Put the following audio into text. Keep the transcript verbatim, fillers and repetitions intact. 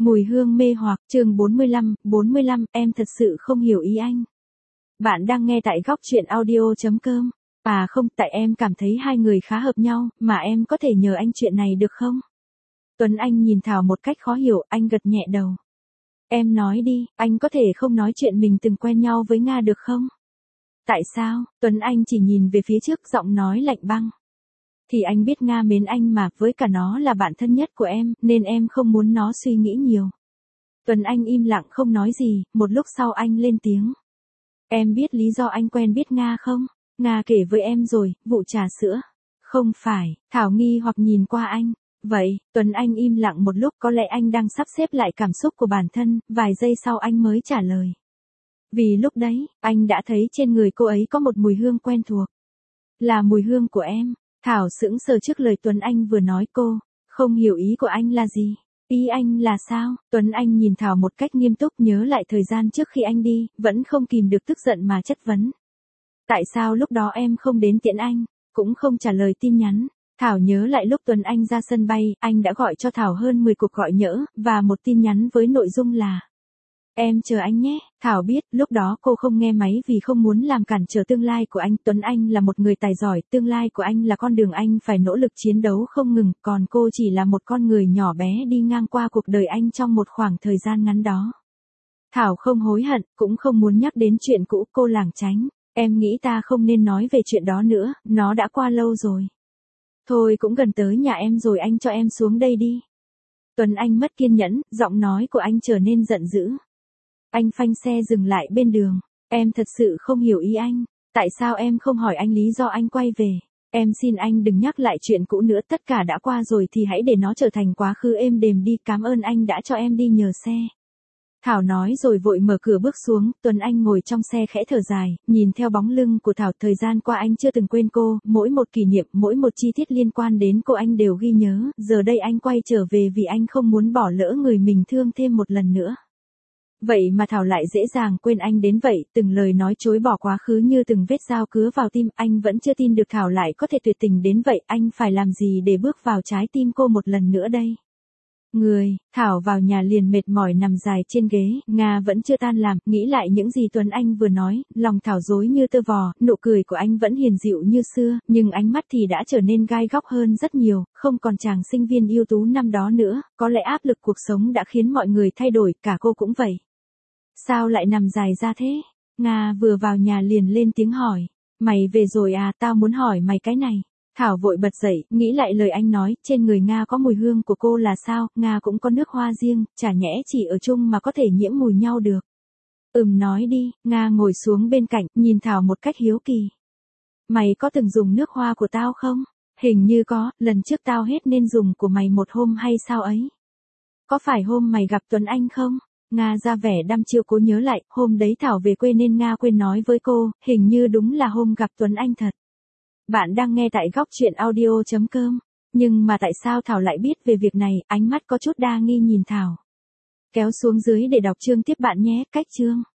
Mùi hương mê hoặc, chương bốn mươi lăm, bốn mươi lăm, em thật sự không hiểu ý anh. Bạn đang nghe tại góc truyện audio chấm com. À không, tại em cảm thấy hai người khá hợp nhau, mà em có thể nhờ anh chuyện này được không? Tuấn Anh nhìn Thảo một cách khó hiểu, anh gật nhẹ đầu. Em nói đi, anh có thể không nói chuyện mình từng quen nhau với Nga được không? Tại sao? Tuấn Anh chỉ nhìn về phía trước, giọng nói lạnh băng. Thì anh biết Nga mến anh mà, với cả nó là bạn thân nhất của em, nên em không muốn nó suy nghĩ nhiều. Tuấn Anh im lặng không nói gì, một lúc sau anh lên tiếng. Em biết lý do anh quen biết Nga không? Nga kể với em rồi, vụ trà sữa. Không phải, Thảo nghi hoặc nhìn qua anh. Vậy, Tuấn Anh im lặng một lúc, có lẽ anh đang sắp xếp lại cảm xúc của bản thân, vài giây sau anh mới trả lời. Vì lúc đấy, anh đã thấy trên người cô ấy có một mùi hương quen thuộc. Là mùi hương của em. Thảo sững sờ trước lời Tuấn Anh vừa nói, cô không hiểu ý của anh là gì. Ý anh là sao? Tuấn Anh nhìn Thảo một cách nghiêm túc, nhớ lại thời gian trước khi anh đi, vẫn không kìm được tức giận mà chất vấn. Tại sao lúc đó em không đến tiễn anh, cũng không trả lời tin nhắn? Thảo nhớ lại lúc Tuấn Anh ra sân bay, anh đã gọi cho Thảo hơn mười cuộc gọi nhỡ, và một tin nhắn với nội dung là: Em chờ anh nhé. Thảo biết, lúc đó cô không nghe máy vì không muốn làm cản trở tương lai của anh. Tuấn Anh là một người tài giỏi, tương lai của anh là con đường anh phải nỗ lực chiến đấu không ngừng, còn cô chỉ là một con người nhỏ bé đi ngang qua cuộc đời anh trong một khoảng thời gian ngắn đó. Thảo không hối hận, cũng không muốn nhắc đến chuyện cũ, cô lảng tránh. Em nghĩ ta không nên nói về chuyện đó nữa, nó đã qua lâu rồi. Thôi cũng gần tới nhà em rồi, anh cho em xuống đây đi. Tuấn Anh mất kiên nhẫn, giọng nói của anh trở nên giận dữ. Anh phanh xe dừng lại bên đường. Em thật sự không hiểu ý anh. Tại sao em không hỏi anh lý do anh quay về? Em xin anh đừng nhắc lại chuyện cũ nữa, tất cả đã qua rồi thì hãy để nó trở thành quá khứ êm đềm đi. Cảm ơn anh đã cho em đi nhờ xe. Thảo nói rồi vội mở cửa bước xuống. Tuấn Anh ngồi trong xe khẽ thở dài, nhìn theo bóng lưng của Thảo. Thời gian qua anh chưa từng quên cô, mỗi một kỷ niệm, mỗi một chi tiết liên quan đến cô anh đều ghi nhớ. Giờ đây anh quay trở về vì anh không muốn bỏ lỡ người mình thương thêm một lần nữa. Vậy mà Thảo lại dễ dàng quên anh đến vậy, từng lời nói chối bỏ quá khứ như từng vết dao cứa vào tim. Anh vẫn chưa tin được Thảo lại có thể tuyệt tình đến vậy. Anh phải làm gì để bước vào trái tim cô một lần nữa đây? Người, Thảo vào nhà liền mệt mỏi nằm dài trên ghế. Nga vẫn chưa tan làm, nghĩ lại những gì Tuấn Anh vừa nói, lòng Thảo rối như tơ vò. Nụ cười của anh vẫn hiền dịu như xưa, nhưng ánh mắt thì đã trở nên gai góc hơn rất nhiều, không còn chàng sinh viên ưu tú năm đó nữa. Có lẽ áp lực cuộc sống đã khiến mọi người thay đổi, cả cô cũng vậy. Sao lại nằm dài ra thế? Nga vừa vào nhà liền lên tiếng hỏi. Mày về rồi à, tao muốn hỏi mày cái này. Thảo vội bật dậy, nghĩ lại lời anh nói, trên người Nga có mùi hương của cô là sao? Nga cũng có nước hoa riêng, chả nhẽ chỉ ở chung mà có thể nhiễm mùi nhau được. Ừm, nói đi. Nga ngồi xuống bên cạnh, nhìn Thảo một cách hiếu kỳ. Mày có từng dùng nước hoa của tao không? Hình như có, lần trước tao hết nên dùng của mày một hôm hay sao ấy? Có phải hôm mày gặp Tuấn Anh không? Nga ra vẻ đăm chiêu cố nhớ lại, hôm đấy Thảo về quê nên Nga quên nói với cô, hình như đúng là hôm gặp Tuấn Anh thật. Bạn đang nghe tại góc truyện audio chấm com. Nhưng mà tại sao Thảo lại biết về việc này? Ánh mắt có chút đa nghi nhìn Thảo. Kéo xuống dưới để đọc chương tiếp bạn nhé. Cách chương.